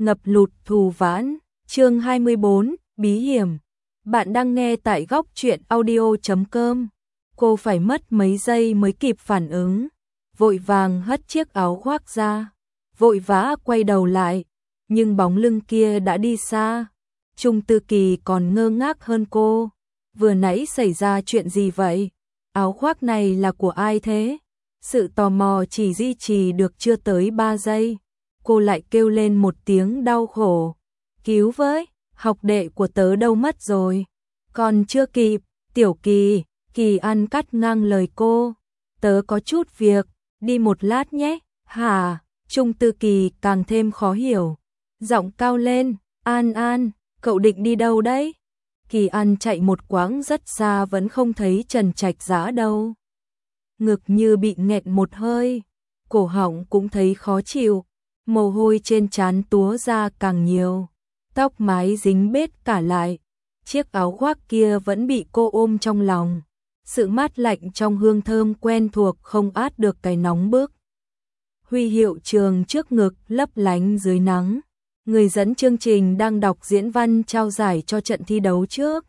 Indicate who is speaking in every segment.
Speaker 1: ngập lụt thù vãn, chương 24, bí hiểm. Bạn đang nghe tại góc truyện audio.com. Cô phải mất mấy giây mới kịp phản ứng, vội vàng hất chiếc áo khoác ra, vội vã quay đầu lại, nhưng bóng lưng kia đã đi xa. Trung Tư Kỳ còn ngơ ngác hơn cô. Vừa nãy xảy ra chuyện gì vậy? Áo khoác này là của ai thế? Sự tò mò chỉ duy trì được chưa tới 3 giây. Cô lại kêu lên một tiếng đau khổ. Cứu với, học đệ của tớ đâu mất rồi? Còn chưa kịp, Tiểu Kỳ, Kỳ An cắt ngang lời cô. Tớ có chút việc, đi một lát nhé. Hả? Trung Tư Kỳ càng thêm khó hiểu. Giọng cao lên, An An, cậu định đi đâu đấy? Kỳ An chạy một quãng rất xa vẫn không thấy Trần Trạch Dã đâu. Ngực như bị nghẹn một hơi, cổ họng cũng thấy khó chịu, mồ hôi trên trán túa ra càng nhiều, tóc mái dính bết cả lại. Chiếc áo khoác kia vẫn bị cô ôm trong lòng, sự mát lạnh trong hương thơm quen thuộc không át được cái nóng bức. Huy hiệu trường trước ngực lấp lánh dưới nắng. Người dẫn chương trình đang đọc diễn văn trao giải cho trận thi đấu trước.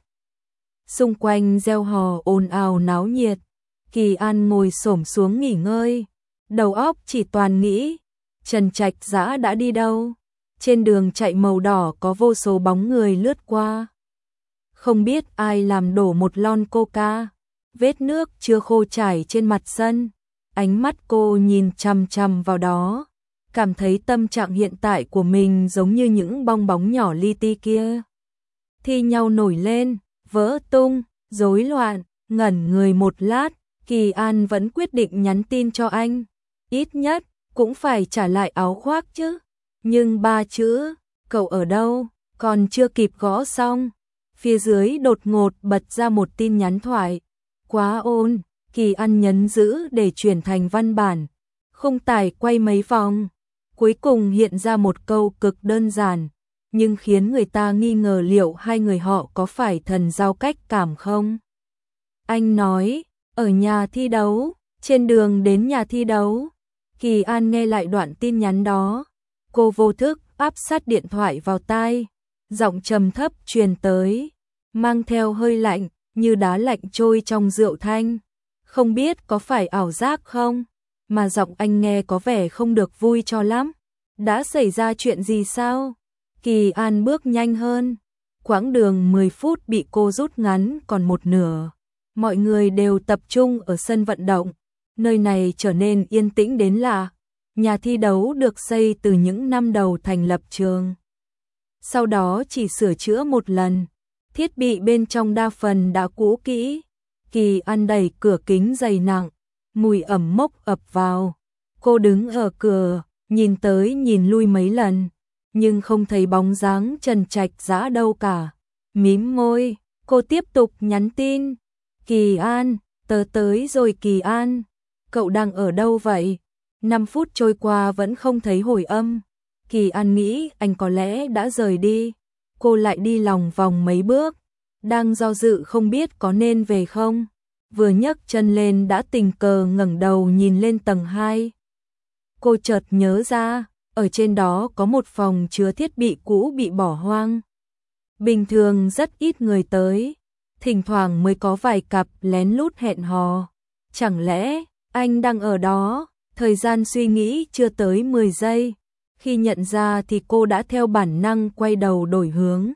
Speaker 1: Xung quanh reo hò ồn ào náo nhiệt. Kỳ An ngồi xổm xuống nghỉ ngơi, đầu óc chỉ toàn nghĩ Trần Trạch Dã đã đi đâu. Trên đường chạy màu đỏ có vô số bóng người lướt qua. Không biết ai làm đổ một lon coca, vết nước chưa khô chảy trên mặt sân. Ánh mắt cô nhìn chằm chằm vào đó, cảm thấy tâm trạng hiện tại của mình giống như những bong bóng nhỏ li ti kia. Thi nhau nổi lên, vỡ tung, rối loạn. Ngẩn người một lát, Kỳ An vẫn quyết định nhắn tin cho anh. Ít nhất, cũng phải trả lại áo khoác chứ. Nhưng 3 chữ, cậu ở đâu, còn chưa kịp gõ xong. Phía dưới đột ngột bật ra một tin nhắn thoại. Quá ôn, Kỳ An nhấn giữ để chuyển thành văn bản. Khung tải quay mấy vòng. Cuối cùng hiện ra một câu cực đơn giản, nhưng khiến người ta nghi ngờ liệu hai người họ có phải thần giao cách cảm không. Anh nói, ở nhà thi đấu, trên đường đến nhà thi đấu. Kỳ An nghe lại đoạn tin nhắn đó. Cô vô thức áp sát điện thoại vào tai. Giọng trầm thấp truyền tới, mang theo hơi lạnh, như đá lạnh trôi trong rượu thanh. Không biết có phải ảo giác không, mà giọng anh nghe có vẻ không được vui cho lắm. Đã xảy ra chuyện gì sao? Kỳ An bước nhanh hơn. Quãng đường 10 phút bị cô rút ngắn còn một nửa. Mọi người đều tập trung ở sân vận động. Nơi này trở nên yên tĩnh đến lạ. Nhà thi đấu được xây từ những năm đầu thành lập trường. Sau đó chỉ sửa chữa một lần. Thiết bị bên trong đa phần đã cũ kỹ. Kỳ An đẩy cửa kính dày nặng. Mùi ẩm mốc ập vào. Cô đứng ở cửa, nhìn tới nhìn lui mấy lần, nhưng không thấy bóng dáng Trần Trạch Dã đâu cả. Mím môi, cô tiếp tục nhắn tin. Kỳ An, tớ tới rồi Kỳ An. Cậu đang ở đâu vậy? 5 phút trôi qua vẫn không thấy hồi âm. Kỳ An nghĩ anh có lẽ đã rời đi. Cô lại đi lòng vòng mấy bước, đang do dự không biết có nên về không. Vừa nhấc chân lên đã tình cờ ngẩng đầu nhìn lên tầng 2. Cô chợt nhớ ra, ở trên đó có một phòng chứa thiết bị cũ bị bỏ hoang. Bình thường rất ít người tới, thỉnh thoảng mới có vài cặp lén lút hẹn hò. Chẳng lẽ anh đang ở đó? Thời gian suy nghĩ chưa tới 10 giây. Khi nhận ra thì cô đã theo bản năng quay đầu đổi hướng.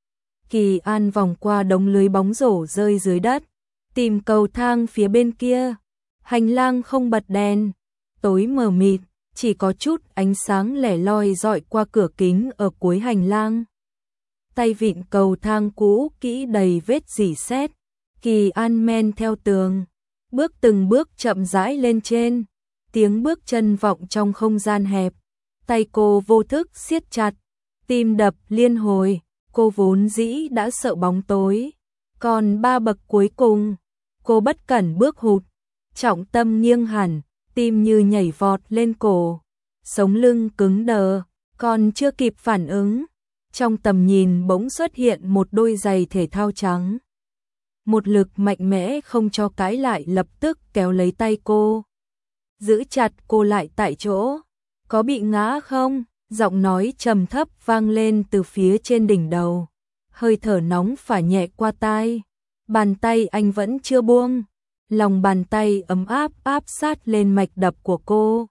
Speaker 1: Kỳ An vòng qua đống lưới bóng rổ rơi dưới đất, tìm cầu thang phía bên kia. Hành lang không bật đèn, tối mờ mịt, chỉ có chút ánh sáng lẻ loi dọi qua cửa kính ở cuối hành lang. Tay vịn cầu thang cũ kỹ đầy vết rỉ sét. Kỳ An men theo tường, bước từng bước chậm rãi lên trên. Tiếng bước chân vọng trong không gian hẹp. Tay cô vô thức siết chặt, tim đập liên hồi. Cô vốn dĩ đã sợ bóng tối, còn 3 bậc cuối cùng, cô bất cẩn bước hụt, trọng tâm nghiêng hẳn, tim như nhảy vọt lên cổ, sống lưng cứng đờ, còn chưa kịp phản ứng, trong tầm nhìn bỗng xuất hiện một đôi giày thể thao trắng. Một lực mạnh mẽ không cho cãi lại lập tức kéo lấy tay cô, giữ chặt cô lại tại chỗ. Có bị ngã không? Giọng nói trầm thấp vang lên từ phía trên đỉnh đầu. Hơi thở nóng phả nhẹ qua tai. Bàn tay anh vẫn chưa buông. Lòng bàn tay ấm áp áp sát lên mạch đập của cô.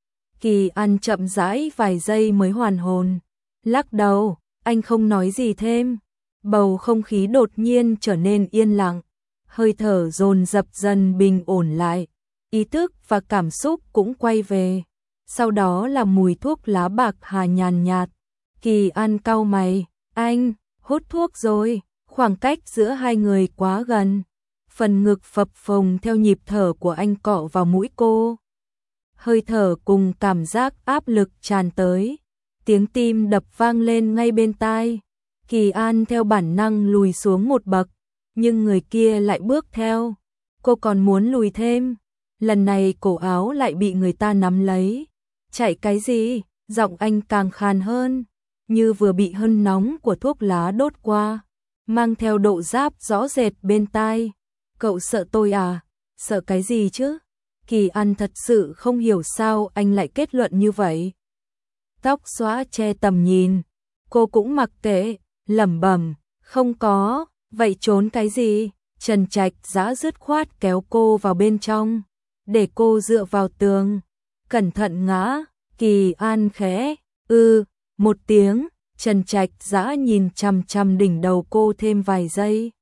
Speaker 1: Kỳ An chậm rãi vài giây mới hoàn hồn. Lắc đầu, anh không nói gì thêm. Bầu không khí đột nhiên trở nên yên lặng. Hơi thở dồn dập dần bình ổn lại. Ý thức và cảm xúc cũng quay về. Sau đó là mùi thuốc lá bạc hà nhàn nhạt. Kỳ An cau mày, anh hút thuốc rồi. Khoảng cách giữa hai người quá gần. Phần ngực phập phồng theo nhịp thở của anh cọ vào mũi cô. Hơi thở cùng cảm giác áp lực tràn tới. Tiếng tim đập vang lên ngay bên tai. Kỳ An theo bản năng lùi xuống một bậc, nhưng người kia lại bước theo. Cô còn muốn lùi thêm. Lần này cổ áo lại bị người ta nắm lấy. Chạy cái gì? Giọng anh càng khàn hơn, như vừa bị hơi nóng của thuốc lá đốt qua, mang theo độ rát rõ rệt bên tai. Cậu sợ tôi à? Sợ cái gì chứ? Kỳ An thật sự không hiểu sao anh lại kết luận như vậy. Tóc xõa che tầm nhìn, cô cũng mặc kệ, lẩm bẩm, không có, vậy trốn cái gì? Trần Trạch Dã dứt khoát kéo cô vào bên trong, để cô dựa vào tường, cẩn thận ngã. Kỳ An khẽ, một tiếng. Trần Trạch Dã nhìn chằm chằm đỉnh đầu cô thêm vài giây,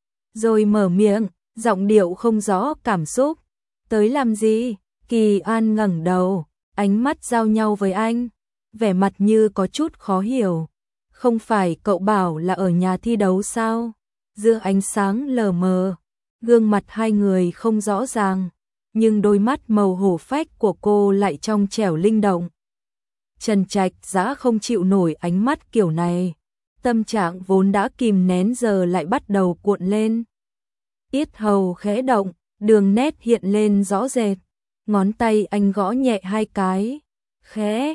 Speaker 1: rồi mở miệng, giọng điệu không rõ cảm xúc. Tới làm gì? Kỳ An ngẩng đầu, ánh mắt giao nhau với anh, vẻ mặt như có chút khó hiểu. Không phải cậu bảo là ở nhà thi đấu sao? Giữa ánh sáng lờ mờ, gương mặt hai người không rõ ràng, nhưng đôi mắt màu hổ phách của cô lại trong trẻo linh động. Trần Trạch Dã không chịu nổi ánh mắt kiểu này, tâm trạng vốn đã kìm nén giờ lại bắt đầu cuộn lên. Yết hầu khẽ động, đường nét hiện lên rõ rệt, ngón tay anh gõ nhẹ hai cái, khẽ,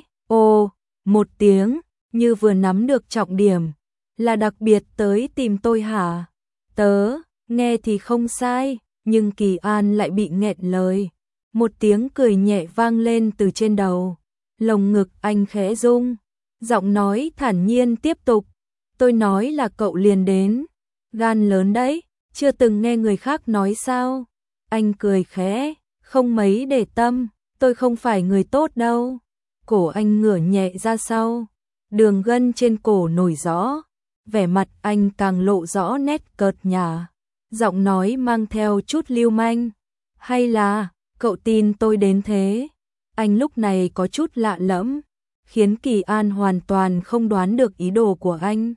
Speaker 1: một tiếng, như vừa nắm được trọng điểm. Là đặc biệt tới tìm tôi hả? Tớ, nghe thì không sai, nhưng Kỳ An lại bị nghẹn lời. Một tiếng cười nhẹ vang lên từ trên đầu. Lồng ngực anh khẽ rung, giọng nói thản nhiên tiếp tục. Tôi nói là cậu liền đến. Gan lớn đấy, chưa từng nghe người khác nói sao? Anh cười khẽ, không mấy để tâm, tôi không phải người tốt đâu. Cổ anh ngửa nhẹ ra sau, đường gân trên cổ nổi rõ, vẻ mặt anh càng lộ rõ nét cợt nhả, giọng nói mang theo chút lưu manh. Hay là, cậu tin tôi đến thế? Anh lúc này có chút lạ lẫm, khiến Kỳ An hoàn toàn không đoán được ý đồ của anh.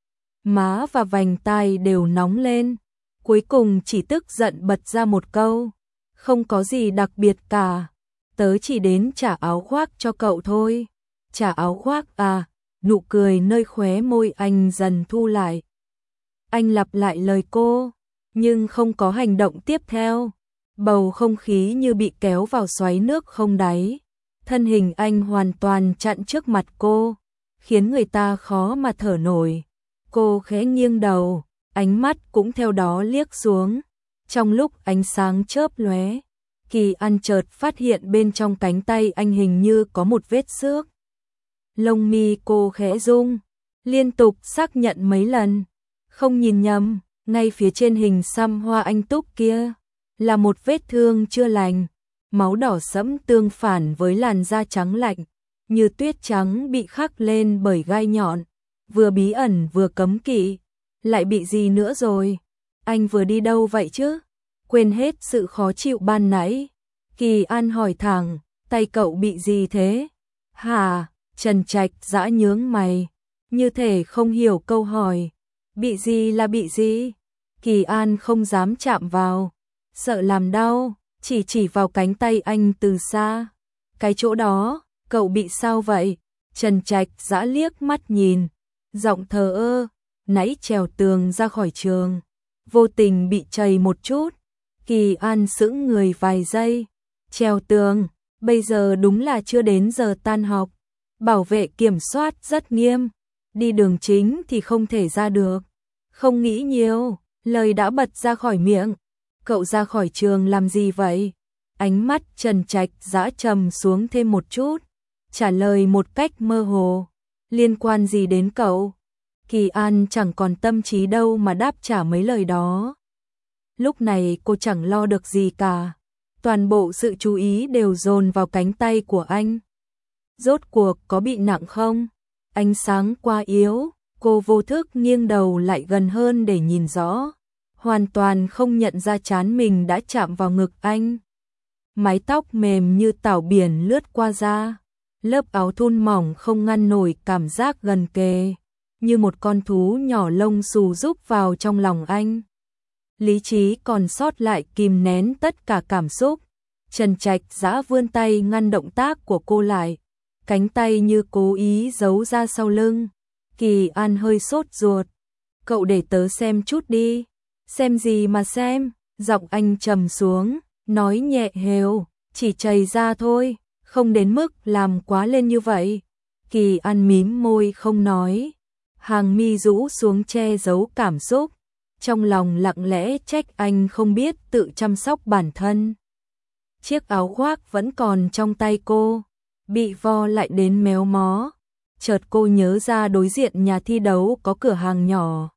Speaker 1: Má và vành tai đều nóng lên, cuối cùng chỉ tức giận bật ra một câu. Không có gì đặc biệt cả, tớ chỉ đến trả áo khoác cho cậu thôi. Trả áo khoác à? Nụ cười nơi khóe môi anh dần thu lại. Anh lặp lại lời cô, nhưng không có hành động tiếp theo. Bầu không khí như bị kéo vào xoáy nước không đáy. Thân hình anh hoàn toàn chặn trước mặt cô, khiến người ta khó mà thở nổi. Cô khẽ nghiêng đầu, ánh mắt cũng theo đó liếc xuống. Trong lúc ánh sáng chớp lóe, Kỳ An chợt phát hiện bên trong cánh tay anh hình như có một vết xước. Lông mi cô khẽ rung, liên tục xác nhận mấy lần. Không nhìn nhầm, ngay phía trên hình xăm hoa anh túc kia là một vết thương chưa lành, máu đỏ sẫm tương phản với làn da trắng lạnh, như tuyết trắng bị khắc lên bởi gai nhọn, vừa bí ẩn vừa cấm kỵ. Lại bị gì nữa rồi? Anh vừa đi đâu vậy chứ? Quên hết sự khó chịu ban nãy. Kỳ An hỏi thẳng, tay cậu bị gì thế? Hả? Trần Trạch Dã nhướng mày, như thể không hiểu câu hỏi. Bị gì là bị gì? Kỳ An không dám chạm vào, sợ làm đau, chỉ vào cánh tay anh từ xa. Cái chỗ đó, cậu bị sao vậy? Trần Trạch Dã liếc mắt nhìn, giọng thờ ơ, nãy trèo tường ra khỏi trường, vô tình bị trầy một chút. Kỳ An sững người vài giây. Trèo tường, bây giờ đúng là chưa đến giờ tan học. Bảo vệ kiểm soát rất nghiêm, đi đường chính thì không thể ra được. Không nghĩ nhiều, lời đã bật ra khỏi miệng. Cậu ra khỏi trường làm gì vậy? Ánh mắt Trần Trạch Dã trầm xuống thêm một chút. trả lời một cách mơ hồ. Liên quan gì đến cậu? Kỳ An chẳng còn tâm trí đâu mà đáp trả mấy lời đó. Lúc này cô chẳng lo được gì cả. Toàn bộ sự chú ý đều dồn vào cánh tay của anh. Rốt cuộc có bị nặng không? Ánh sáng quá yếu, cô vô thức nghiêng đầu lại gần hơn để nhìn rõ. Hoàn toàn không nhận ra trán mình đã chạm vào ngực anh. Mái tóc mềm như tảo biển lướt qua da. Lớp áo thun mỏng không ngăn nổi cảm giác gần kề. Như một con thú nhỏ lông xù rúc vào trong lòng anh. Lý trí còn sót lại kìm nén tất cả cảm xúc. Trần Trạch Dã vươn tay ngăn động tác của cô lại. Cánh tay như cố ý giấu ra sau lưng. Kỳ An hơi sốt ruột. Cậu để tớ xem chút đi. Xem gì mà xem? Giọng anh trầm xuống, nói nhẹ hều, chỉ chảy ra thôi, không đến mức làm quá lên như vậy. Kỳ An mím môi không nói. Hàng mi rũ xuống che giấu cảm xúc. Trong lòng lặng lẽ trách anh không biết tự chăm sóc bản thân. Chiếc áo khoác vẫn còn trong tay cô, bị vo lại đến méo mó. Chợt cô nhớ ra đối diện nhà thi đấu có cửa hàng nhỏ,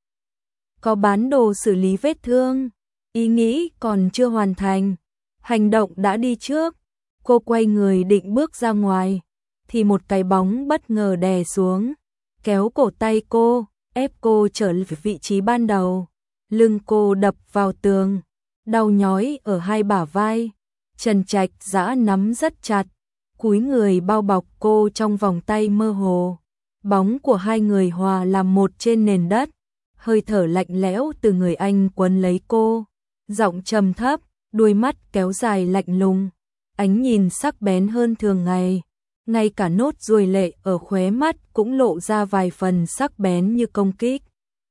Speaker 1: có bán đồ xử lý vết thương. Ý nghĩ còn chưa hoàn thành, hành động đã đi trước. Cô quay người định bước ra ngoài, thì một cái bóng bất ngờ đè xuống, kéo cổ tay cô, ép cô trở về vị trí ban đầu. Lưng cô đập vào tường, đau nhói ở hai bả vai. Trần Trạch Dã nắm rất chặt, cúi người bao bọc cô trong vòng tay mơ hồ. Bóng của hai người hòa làm một trên nền đất. Hơi thở lạnh lẽo từ người anh quấn lấy cô. Giọng trầm thấp, đuôi mắt kéo dài lạnh lùng. Ánh nhìn sắc bén hơn thường ngày. Ngay cả nốt ruồi lệ ở khóe mắt cũng lộ ra vài phần sắc bén như công kích.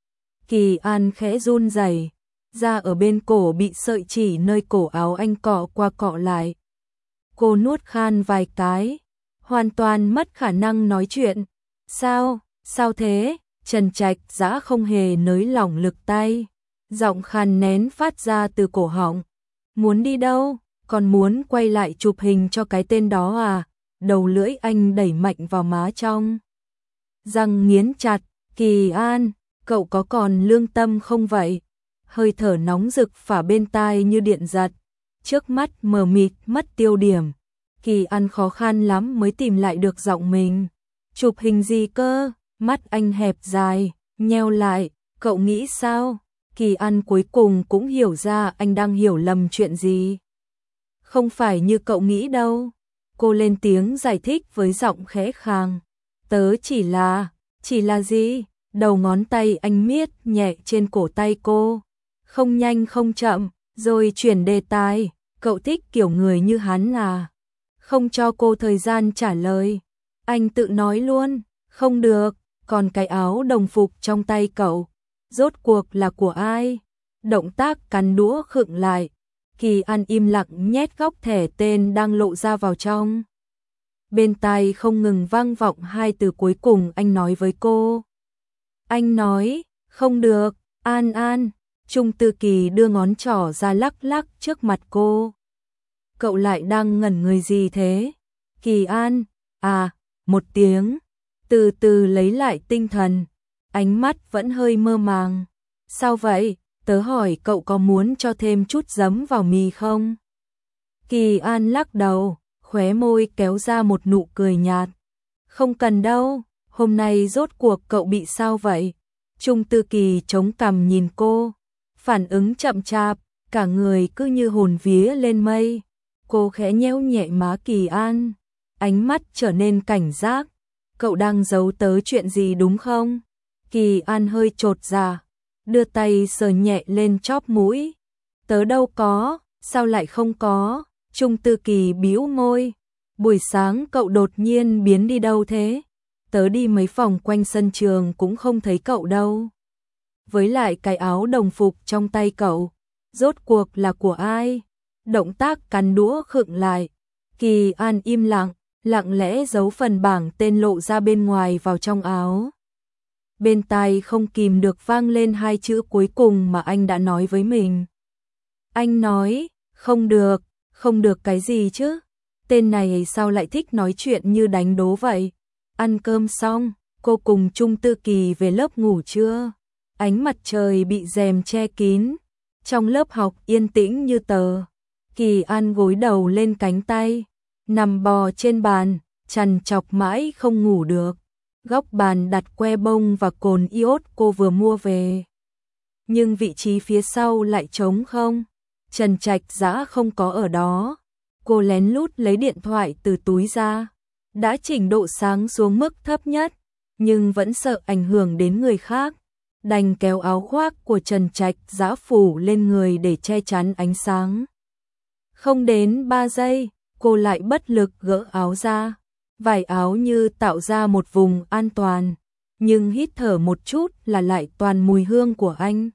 Speaker 1: Kỳ An khẽ run rẩy, da ở bên cổ bị sợi chỉ nơi cổ áo anh cọ qua cọ lại. Cô nuốt khan vài cái, hoàn toàn mất khả năng nói chuyện. Sao thế? Trần Trạch Dã không hề nới lỏng lực tay, giọng khan nén phát ra từ cổ họng. Muốn đi đâu? Còn muốn quay lại chụp hình cho cái tên đó à? Đầu lưỡi anh đẩy mạnh vào má trong. Răng nghiến chặt. Kỳ An, cậu có còn lương tâm không vậy? Hơi thở nóng rực phả bên tai như điện giật. Trước mắt mờ mịt mất tiêu điểm. Kỳ An khó khăn lắm mới tìm lại được giọng mình. Chụp hình gì cơ? Mắt anh hẹp dài, nheo lại. Cậu nghĩ sao? Kỳ An cuối cùng cũng hiểu ra anh đang hiểu lầm chuyện gì. Không phải như cậu nghĩ đâu. Cô lên tiếng giải thích với giọng khẽ khàng. Tớ chỉ là gì? Đầu ngón tay anh miết nhẹ trên cổ tay cô. Không nhanh không chậm, rồi chuyển đề tài. Cậu thích kiểu người như hắn à? Không cho cô thời gian trả lời. Anh tự nói luôn. Không được, còn cái áo đồng phục trong tay cậu, rốt cuộc là của ai? Động tác cắn đũa khựng lại. Kỳ An im lặng nhét góc thẻ tên đang lộ ra vào trong. Bên tai không ngừng vang vọng hai từ cuối cùng anh nói với cô. Anh nói, không được, An. Trung Tư Kỳ đưa ngón trỏ ra lắc lắc trước mặt cô. Cậu lại đang ngẩn người gì thế? Kỳ An, một tiếng. Từ từ lấy lại tinh thần, ánh mắt vẫn hơi mơ màng. Sao vậy? Tớ hỏi cậu có muốn cho thêm chút giấm vào mì không? Kỳ An lắc đầu, khóe môi kéo ra một nụ cười nhạt. Không cần đâu, hôm nay rốt cuộc cậu bị sao vậy? Trung Tư Kỳ chống cằm nhìn cô, phản ứng chậm chạp, cả người cứ như hồn vía lên mây. Cô khẽ nhéo nhẹ má Kỳ An, ánh mắt trở nên cảnh giác. Cậu đang giấu tớ chuyện gì đúng không? Kỳ An hơi chột dạ, đưa tay sờ nhẹ lên chóp mũi. Tớ đâu có, sao lại không có? Trung Tư Kỳ bĩu môi. Buổi sáng cậu đột nhiên biến đi đâu thế? Tớ đi mấy vòng quanh sân trường cũng không thấy cậu đâu. Với lại cái áo đồng phục trong tay cậu, rốt cuộc là của ai? Động tác cắn đũa khựng lại. Kỳ An im lặng, lặng lẽ giấu phần bảng tên lộ ra bên ngoài vào trong áo. Bên tai không kìm được vang lên hai chữ cuối cùng mà anh đã nói với mình. Anh nói, không được cái gì chứ? tên này sao lại thích nói chuyện như đánh đố vậy? Ăn cơm xong, cô cùng Trung Tư Kỳ về lớp ngủ trưa. Ánh mặt trời bị rèm che kín, trong lớp học yên tĩnh như tờ. Kỳ An gối đầu lên cánh tay, nằm bò trên bàn, trằn trọc mãi không ngủ được. Góc bàn đặt que bông và cồn iốt cô vừa mua về. Nhưng vị trí phía sau lại trống không. Trần Trạch Dã không có ở đó. Cô lén lút lấy điện thoại từ túi ra, đã chỉnh độ sáng xuống mức thấp nhất, nhưng vẫn sợ ảnh hưởng đến người khác. Đành kéo áo khoác của Trần Trạch Dã phủ lên người để che chắn ánh sáng. Không đến 3 giây, cô lại bất lực gỡ áo ra. Vải áo như tạo ra một vùng an toàn, nhưng hít thở một chút là lại toàn mùi hương của anh.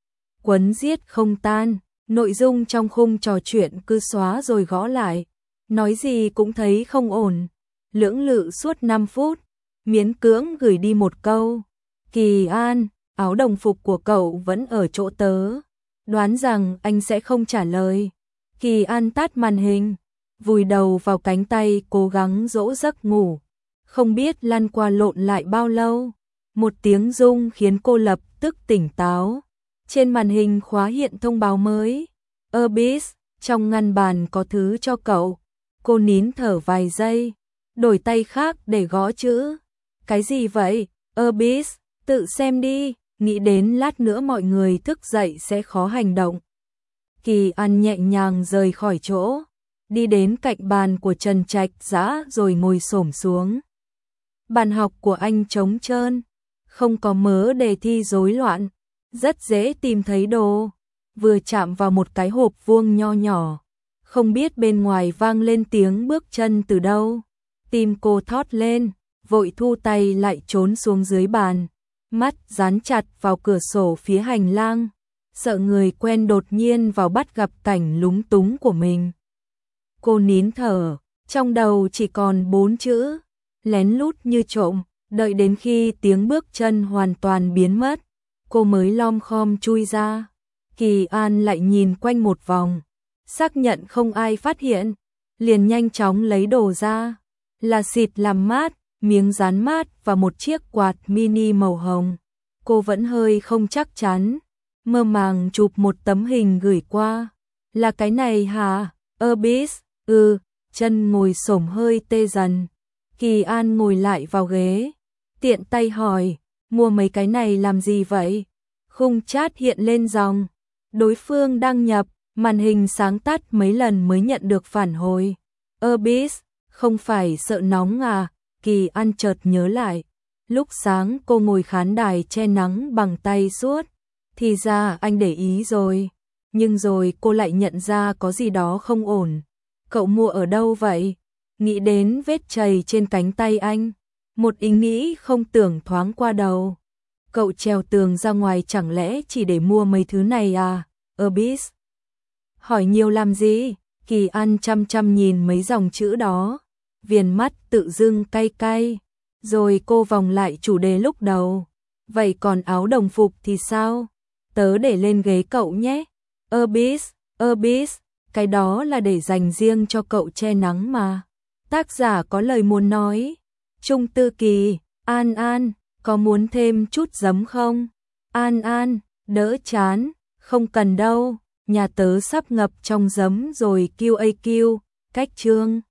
Speaker 1: Quấn giết không tan, nội dung trong khung trò chuyện cứ xóa rồi gõ lại, nói gì cũng thấy không ổn. Lưỡng lự suốt 5 phút, miễn cưỡng gửi đi một câu. Kỳ An, áo đồng phục của cậu vẫn ở chỗ tớ. Đoán rằng anh sẽ không trả lời. Kỳ An tắt màn hình, vùi đầu vào cánh tay cố gắng dỗ giấc ngủ. Không biết lăn qua lộn lại bao lâu, một tiếng rung khiến cô lập tức tỉnh táo. Trên màn hình khóa hiện thông báo mới. Bis, trong ngăn bàn có thứ cho cậu. Cô nín thở vài giây, đổi tay khác để gõ chữ. Cái gì vậy? Bis, tự xem đi, nghĩ đến lát nữa mọi người thức dậy sẽ khó hành động. Kỳ An nhẹ nhàng rời khỏi chỗ, đi đến cạnh bàn của Trần Trạch Dã rồi ngồi xổm xuống. Bàn học của anh trống trơn, không có mớ đề thi rối loạn, rất dễ tìm thấy đồ. Vừa chạm vào một cái hộp vuông nho nhỏ, không biết bên ngoài vang lên tiếng bước chân từ đâu. Tim cô thót lên, vội thu tay lại trốn xuống dưới bàn, mắt dán chặt vào cửa sổ phía hành lang, sợ người quen đột nhiên vào bắt gặp cảnh lúng túng của mình. Cô nín thở, trong đầu chỉ còn 4 chữ, lén lút như trộm, đợi đến khi tiếng bước chân hoàn toàn biến mất, cô mới lom khom chui ra. Kỳ An lại nhìn quanh một vòng, xác nhận không ai phát hiện, liền nhanh chóng lấy đồ ra, là xịt làm mát, miếng dán mát và một chiếc quạt mini màu hồng. Cô vẫn hơi không chắc chắn, mơ màng chụp một tấm hình gửi qua. Là cái này hả? Bis, chân ngồi xổm hơi tê dần. Kỳ An ngồi lại vào ghế, tiện tay hỏi, mua mấy cái này làm gì vậy? Khung chat hiện lên dòng, đối phương đăng nhập, màn hình sáng tắt mấy lần mới nhận được phản hồi. Bis, không phải sợ nóng à? Kỳ An chợt nhớ lại, lúc sáng cô ngồi khán đài che nắng bằng tay suốt, thì ra anh để ý rồi, nhưng rồi cô lại nhận ra có gì đó không ổn. Cậu mua ở đâu vậy? Nghĩ đến vết chày trên cánh tay anh, một ý nghĩ không tưởng thoáng qua đầu. Cậu trèo tường ra ngoài chẳng lẽ chỉ để mua mấy thứ này à? Bis, hỏi nhiều làm gì? Kỳ An chăm chăm nhìn mấy dòng chữ đó, viền mắt tự dưng cay cay. Rồi cô vòng lại chủ đề lúc đầu. Vậy còn áo đồng phục thì sao? Tớ để lên ghế cậu nhé. Bis, cái đó là để dành riêng cho cậu che nắng mà. Tác giả có lời muốn nói. Trung Tư Kỳ, An, có muốn thêm chút giấm không? An, đỡ chán, không cần đâu, nhà tớ sắp ngập trong giấm rồi. QAQ, cách chương.